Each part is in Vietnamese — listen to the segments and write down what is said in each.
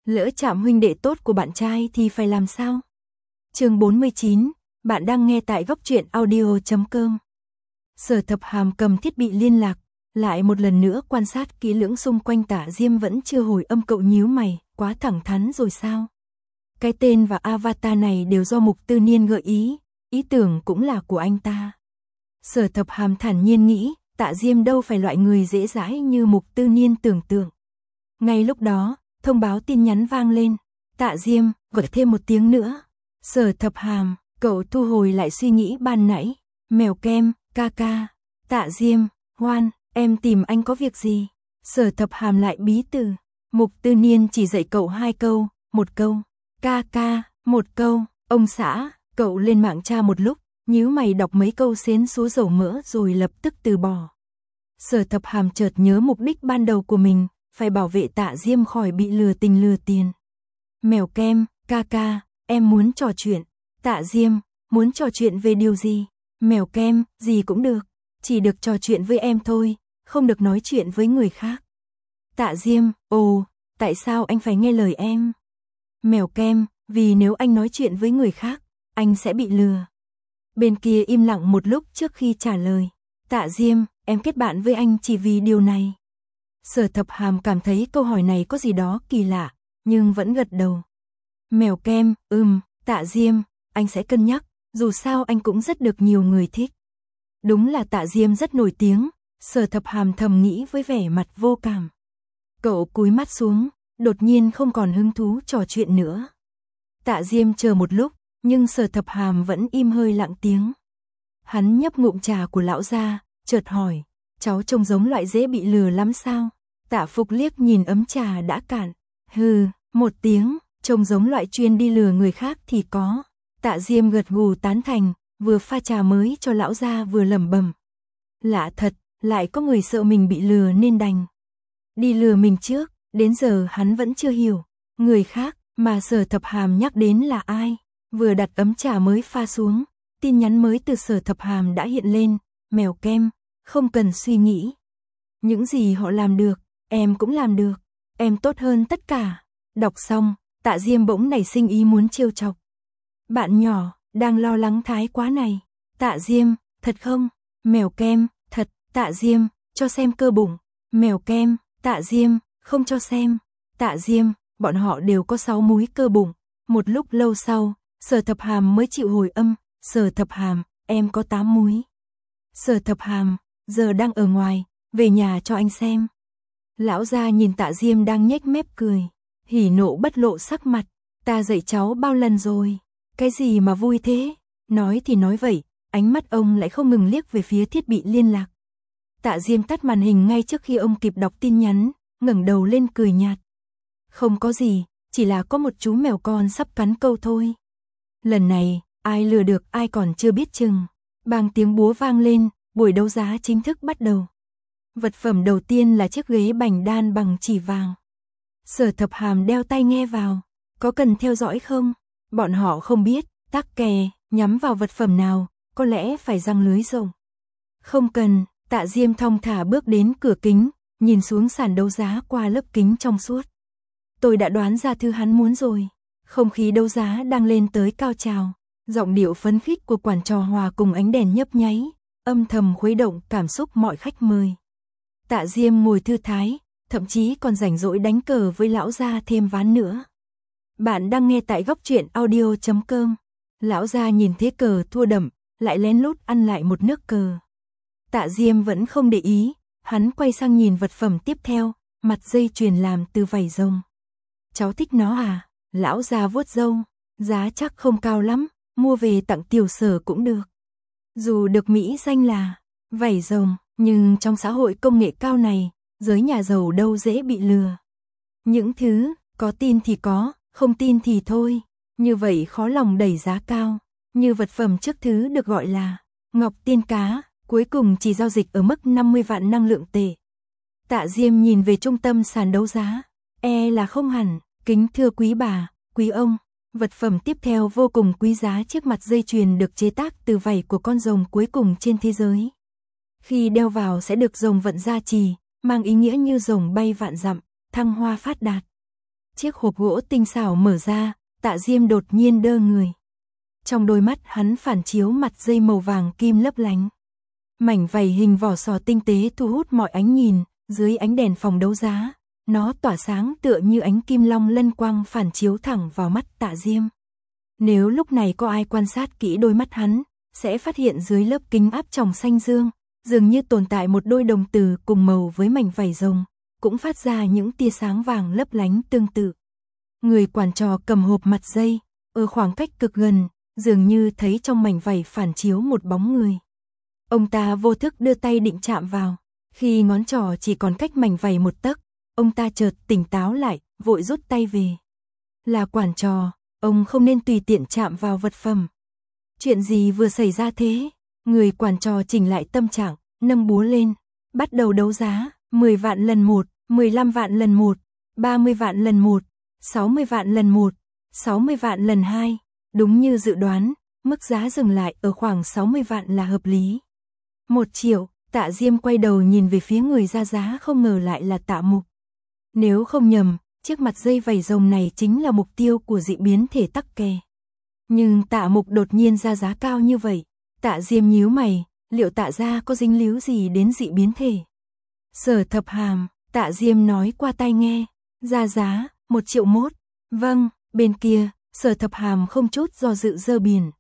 Lỡ chạm huynh đệ tốt của bạn trai thì phải làm sao? Chương 49, bạn đang nghe tại góc truyện audio.com. Sở Thập Hàm cầm thiết bị liên lạc, lại một lần nữa quan sát kỹ lưỡng xung quanh Tạ Diêm vẫn chưa hồi âm. Cậu nhíu mày, quá thẳng thắn rồi sao? Cái tên và avatar này đều do Mục Tư Niên gợi ý tưởng cũng là của anh ta. Sở Thập Hàm thản nhiên nghĩ, Tạ Diêm đâu phải loại người dễ dãi như Mục Tư Niên tưởng tượng. Ngay lúc đó, thông báo tin nhắn vang lên. Tạ Diêm, gọi thêm một tiếng nữa. Sở Thập Hàm, cậu thu hồi lại suy nghĩ ban nãy. Mèo kem, ca ca. Tạ Diêm, Hoan, em tìm anh có việc gì? Sở Thập Hàm lại bí từ. Mục Tư Niên chỉ dạy cậu 2 câu, một câu. Ca ca, một câu. Ông xã, cậu lên mạng tra một lúc, nhíu mày đọc mấy câu xến xúa dầu mỡ rồi lập tức từ bỏ. Sở Thập Hàm chợt nhớ mục đích ban đầu của mình, phải bảo vệ Tạ Diêm khỏi bị lừa tình lừa tiền. Mèo kem, ca ca, em muốn trò chuyện. Tạ Diêm, muốn trò chuyện về điều gì? Mèo kem, gì cũng được, chỉ được trò chuyện với em thôi, không được nói chuyện với người khác. Tạ Diêm, ồ, tại sao anh phải nghe lời em? Mèo kem, vì nếu anh nói chuyện với người khác, anh sẽ bị lừa. Bên kia im lặng một lúc trước khi trả lời. Tạ Diêm, em kết bạn với anh chỉ vì điều này. Sở Thập Hàm cảm thấy câu hỏi này có gì đó kỳ lạ, nhưng vẫn gật đầu. Mèo kem, Tạ Diêm, anh sẽ cân nhắc, dù sao anh cũng rất được nhiều người thích. Đúng là Tạ Diêm rất nổi tiếng, Sở Thập Hàm thầm nghĩ với vẻ mặt vô cảm. Cậu cúi mắt xuống, đột nhiên không còn hứng thú trò chuyện nữa. Tạ Diêm chờ một lúc, nhưng Sở Thập Hàm vẫn im hơi lặng tiếng. Hắn nhấp ngụm trà của lão gia, chợt hỏi, cháu trông giống loại dễ bị lừa lắm sao? Tạ Phục liếc nhìn ấm trà đã cạn. Hừ, một tiếng, trông giống loại chuyên đi lừa người khác thì có. Tạ Diêm gật gù tán thành, vừa pha trà mới cho lão gia vừa lẩm bẩm. Lạ thật, lại có người sợ mình bị lừa nên đành đi lừa mình trước, đến giờ hắn vẫn chưa hiểu. Người khác mà Sở Thập Hàm nhắc đến là ai? Vừa đặt ấm trà mới pha xuống, tin nhắn mới từ Sở Thập Hàm đã hiện lên. Mèo kem, không cần suy nghĩ. Những gì họ làm được, em cũng làm được. Em tốt hơn tất cả. Đọc xong, Tạ Diêm bỗng nảy sinh ý muốn trêu chọc. Bạn nhỏ, đang lo lắng thái quá này. Tạ Diêm, thật không? Mèo kem, thật. Tạ Diêm, cho xem cơ bụng. Mèo kem, Tạ Diêm, không cho xem. Tạ Diêm, bọn họ đều có 6 múi cơ bụng. Một lúc lâu sau, Sở Thập Hàm mới chịu hồi âm. Sở Thập Hàm, em có 8 múi. Sở Thập Hàm, giờ đang ở ngoài, về nhà cho anh xem. Lão gia nhìn Tạ Diêm đang nhếch mép cười, hỉ nộ bất lộ sắc mặt. Ta dạy cháu bao lần rồi, cái gì mà vui thế? Nói thì nói vậy, ánh mắt ông lại không ngừng liếc về phía thiết bị liên lạc. Tạ Diêm tắt màn hình ngay trước khi ông kịp đọc tin nhắn, ngẩng đầu lên cười nhạt. Không có gì, chỉ là có một chú mèo con sắp cắn câu thôi. Lần này, ai lừa được ai còn chưa biết chừng. Bang tiếng búa vang lên, buổi đấu giá chính thức bắt đầu. Vật phẩm đầu tiên là chiếc ghế bành đan bằng chỉ vàng. Sở Thập Hàm đeo tai nghe vào. Có cần theo dõi không? Bọn họ không biết, tắc kè, nhắm vào vật phẩm nào, có lẽ phải giăng lưới rộng. Không cần, Tạ Diêm thong thả bước đến cửa kính, nhìn xuống sàn đấu giá qua lớp kính trong suốt. Tôi đã đoán ra thứ hắn muốn rồi. Không khí đấu giá đang lên tới cao trào. Giọng điệu phấn khích của quản trò hòa cùng ánh đèn nhấp nháy, âm thầm khuấy động cảm xúc mọi khách mời. Tạ Diêm ngồi thư thái, thậm chí còn rảnh rỗi đánh cờ với lão gia thêm ván nữa. Bạn đang nghe tại góc truyện audio.com. Lão gia nhìn thế cờ thua đậm, lại lén lút ăn lại một nước cờ. Tạ Diêm vẫn không để ý, hắn quay sang nhìn vật phẩm tiếp theo, mặt dây chuyền làm từ vảy rồng. Cháu thích nó à? Lão gia vuốt râu, giá chắc không cao lắm, mua về tặng tiểu Sở cũng được. Dù được mỹ danh là vảy rồng, nhưng trong xã hội công nghệ cao này, giới nhà giàu đâu dễ bị lừa. Những thứ, có tin thì có, không tin thì thôi, như vậy khó lòng đẩy giá cao. Như vật phẩm trước thứ được gọi là Ngọc Tiên Cá, cuối cùng chỉ giao dịch ở mức 50 vạn năng lượng tệ. Tạ Diêm nhìn về trung tâm sàn đấu giá, là không hẳn, kính thưa quý bà, quý ông. Vật phẩm tiếp theo vô cùng quý giá, chiếc mặt dây chuyền được chế tác từ vảy của con rồng cuối cùng trên thế giới. Khi đeo vào sẽ được rồng vận gia trì, mang ý nghĩa như rồng bay vạn dặm, thăng hoa phát đạt. Chiếc hộp gỗ tinh xảo mở ra, Tạ Diêm đột nhiên đơ người. Trong đôi mắt hắn phản chiếu mặt dây màu vàng kim lấp lánh. Mảnh vảy hình vỏ sò tinh tế thu hút mọi ánh nhìn, dưới ánh đèn phòng đấu giá, nó tỏa sáng tựa như ánh kim long lân quang phản chiếu thẳng vào mắt Tạ Diêm. Nếu lúc này có ai quan sát kỹ đôi mắt hắn, sẽ phát hiện dưới lớp kính áp tròng xanh dương, dường như tồn tại một đôi đồng tử cùng màu với mảnh vảy rồng, cũng phát ra những tia sáng vàng lấp lánh tương tự. Người quản trò cầm hộp mặt dây, ở khoảng cách cực gần, dường như thấy trong mảnh vảy phản chiếu một bóng người. Ông ta vô thức đưa tay định chạm vào, khi ngón trỏ chỉ còn cách mảnh vảy một tấc, ông ta chợt tỉnh táo lại, vội rút tay về. Là quản trò, ông không nên tùy tiện chạm vào vật phẩm. Chuyện gì vừa xảy ra thế? Người quản trò chỉnh lại tâm trạng, nâng búa lên, bắt đầu đấu giá, 10 vạn lần 1, 15 vạn lần 1, 30 vạn lần 1, 60 vạn lần 1, 60 vạn lần 2. Đúng như dự đoán, mức giá dừng lại ở khoảng 60 vạn là hợp lý. 1 triệu, Tạ Diêm quay đầu nhìn về phía người ra giá, không ngờ lại là Tạ Mục. Nếu không nhầm, chiếc mặt dây vảy rồng này chính là mục tiêu của dị biến thể tắc kè. Nhưng Tạ Mục đột nhiên ra giá cao như vậy, Tạ Diêm nhíu mày, liệu Tạ gia có dính líu gì đến dị biến thể? Sở Thập Hàm, Tạ Diêm nói qua tai nghe, ra giá, 1 triệu mốt. Vâng, bên kia, Sở Thập Hàm không chút do dự giơ biển.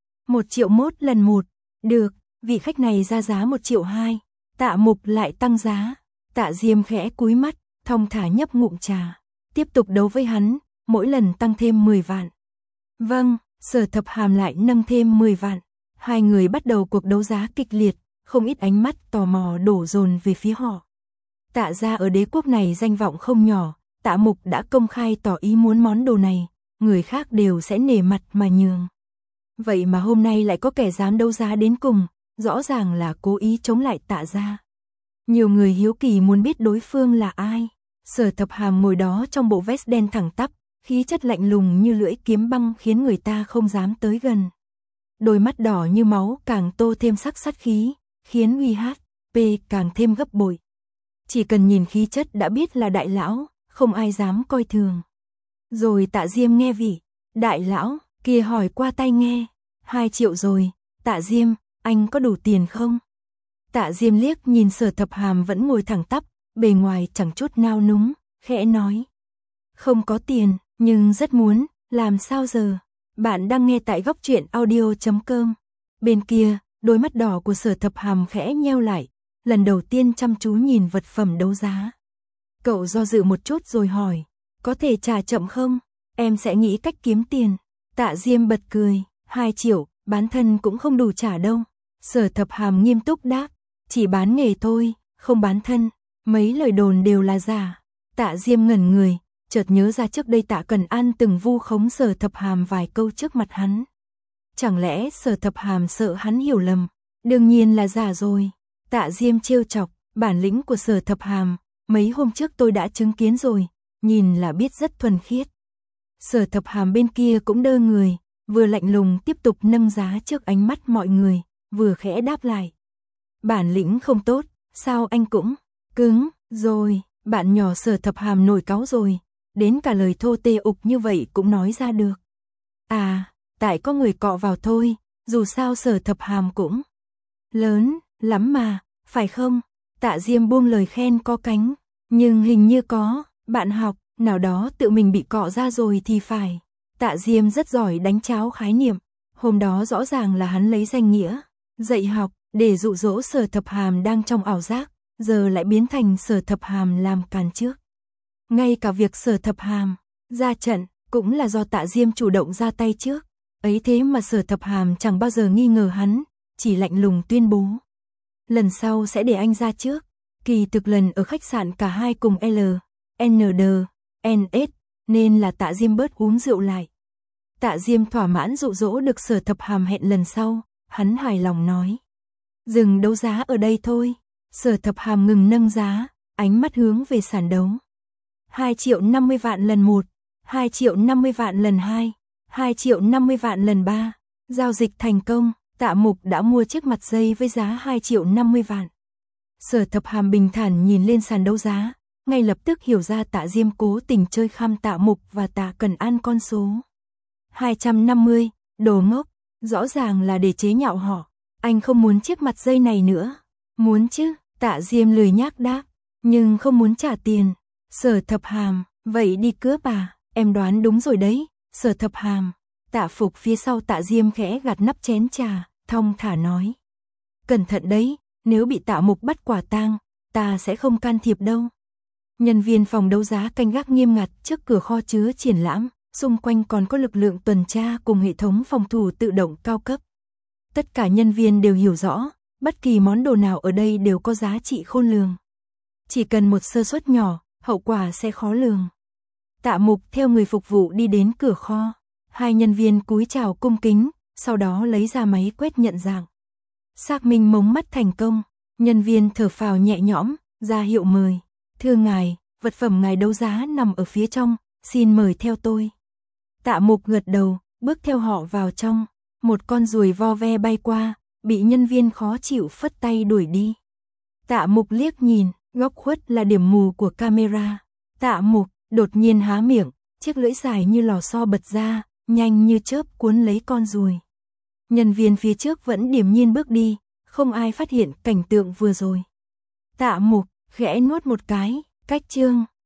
1 triệu mốt lần 1, được, vị khách này ra giá 1 triệu 2, Tạ Mục lại tăng giá. Tạ Diêm khẽ cúi mắt, thong thả nhấp ngụm trà, tiếp tục đấu với hắn, mỗi lần tăng thêm 10 vạn. Vâng, Sở Thập Hàm lại nâng thêm 10 vạn. Hai người bắt đầu cuộc đấu giá kịch liệt, không ít ánh mắt tò mò đổ dồn về phía họ. Tạ gia ở đế quốc này danh vọng không nhỏ, Tạ Mục đã công khai tỏ ý muốn món đồ này, người khác đều sẽ nể mặt mà nhường. Vậy mà hôm nay lại có kẻ dám đấu giá đến cùng, rõ ràng là cố ý chống lại Tạ gia. Nhiều người hiếu kỳ muốn biết đối phương là ai. Sở Thập Hàm ngồi đó trong bộ vest đen thẳng tắp, khí chất lạnh lùng như lưỡi kiếm băng khiến người ta không dám tới gần. Đôi mắt đỏ như máu càng tô thêm sắc sát khí, khiến uy HP càng thêm gấp bội. Chỉ cần nhìn khí chất đã biết là đại lão, không ai dám coi thường. Rồi Tạ Diêm nghe vị đại lão kia hỏi qua tai nghe, 2 triệu rồi, Tạ Diêm, anh có đủ tiền không? Tạ Diêm liếc nhìn Sở Thập Hàm vẫn ngồi thẳng tắp, bề ngoài chẳng chút nao núng, khẽ nói. Không có tiền, nhưng rất muốn, làm sao giờ? Bạn đang nghe tại góc truyện audio.com. Bên kia, đôi mắt đỏ của Sở Thập Hàm khẽ nheo lại, lần đầu tiên chăm chú nhìn vật phẩm đấu giá. Cậu do dự một chút rồi hỏi, có thể trả chậm không? Em sẽ nghĩ cách kiếm tiền. Tạ Diêm bật cười, 2 triệu, bán thân cũng không đủ trả đâu. Sở Thập Hàm nghiêm túc đáp, chỉ bán nghề thôi, không bán thân, mấy lời đồn đều là giả. Tạ Diêm ngẩn người, chợt nhớ ra trước đây Tạ Cần An từng vu khống Sở Thập Hàm vài câu trước mặt hắn. Chẳng lẽ Sở Thập Hàm sợ hắn hiểu lầm? Đương nhiên là giả rồi. Tạ Diêm trêu chọc, bản lĩnh của Sở Thập Hàm, mấy hôm trước tôi đã chứng kiến rồi, nhìn là biết rất thuần khiết. Sở Thập Hàm bên kia cũng đơ người, vừa lạnh lùng tiếp tục nâng giá trước ánh mắt mọi người, vừa khẽ đáp lại. Bản lĩnh không tốt, sao anh cũng cứng rồi, bạn nhỏ Sở Thập Hàm nổi cáu rồi, đến cả lời thô tê ục như vậy cũng nói ra được. À, tại có người cọ vào thôi, dù sao Sở Thập Hàm cũng lớn lắm mà, phải không? Tạ Diêm buông lời khen có cánh, nhưng hình như có bạn học nào đó tự mình bị cọ ra rồi thì phải. Tạ Diêm rất giỏi đánh cháo khái niệm, hôm đó rõ ràng là hắn lấy danh nghĩa dạy học để dụ dỗ Sở Thập Hàm đang trong ảo giác, giờ lại biến thành Sở Thập Hàm làm càn trước. Ngay cả việc Sở Thập Hàm ra trận cũng là do Tạ Diêm chủ động ra tay trước, ấy thế mà Sở Thập Hàm chẳng bao giờ nghi ngờ hắn, chỉ lạnh lùng tuyên bố. Lần sau sẽ để anh ra trước. Kỳ thực lần ở khách sạn cả hai cùng LND, nên là Tạ Diêm bớt uống rượu lại. Tạ Diêm thỏa mãn dụ dỗ được Sở Thập Hàm hẹn lần sau, hắn hài lòng nói. Dừng đấu giá ở đây thôi. Sở Thập Hàm ngừng nâng giá, ánh mắt hướng về sàn đấu. 2 triệu 50 vạn lần 1, 2 triệu 50 vạn lần 2, 2 triệu 50 vạn lần 3. Giao dịch thành công, Tạ Mục đã mua chiếc mặt dây với giá 2 triệu 50 vạn. Sở Thập Hàm bình thản nhìn lên sàn đấu giá, ngay lập tức hiểu ra Tạ Diêm cố tình chơi khăm Tạ Mục và Tạ Cần ăn con số 250, đồ ngốc, rõ ràng là để chế nhạo họ. Anh không muốn chiếc mặt dây này nữa. Muốn chứ, Tạ Diêm lười nhác đáp, nhưng không muốn trả tiền. Sở Thập Hàm, vậy đi cướp à? Em đoán đúng rồi đấy, Sở Thập Hàm. Tạ Phục phía sau Tạ Diêm khẽ gạt nắp chén trà, thong thả nói. Cẩn thận đấy, nếu bị Tạ Mục bắt quả tang, ta sẽ không can thiệp đâu. Nhân viên phòng đấu giá canh gác nghiêm ngặt trước cửa kho chứa triển lãm, xung quanh còn có lực lượng tuần tra cùng hệ thống phòng thủ tự động cao cấp. Tất cả nhân viên đều hiểu rõ, bất kỳ món đồ nào ở đây đều có giá trị khôn lường. Chỉ cần một sơ suất nhỏ, hậu quả sẽ khó lường. Tạ Mục theo người phục vụ đi đến cửa kho. Hai nhân viên cúi chào cung kính, sau đó lấy ra máy quét nhận dạng. Xác minh mống mắt thành công, nhân viên thở phào nhẹ nhõm, ra hiệu mời. Thưa ngài, vật phẩm ngài đấu giá nằm ở phía trong, xin mời theo tôi. Tạ Mục gật đầu, bước theo họ vào trong. Một con ruồi vo ve bay qua, bị nhân viên khó chịu phất tay đuổi đi. Tạ Mục liếc nhìn, góc khuất là điểm mù của camera. Tạ Mục đột nhiên há miệng, chiếc lưỡi dài như lò xo bật ra, nhanh như chớp cuốn lấy con ruồi. Nhân viên phía trước vẫn điềm nhiên bước đi, không ai phát hiện cảnh tượng vừa rồi. Tạ Mục khẽ nuốt một cái, cách chương.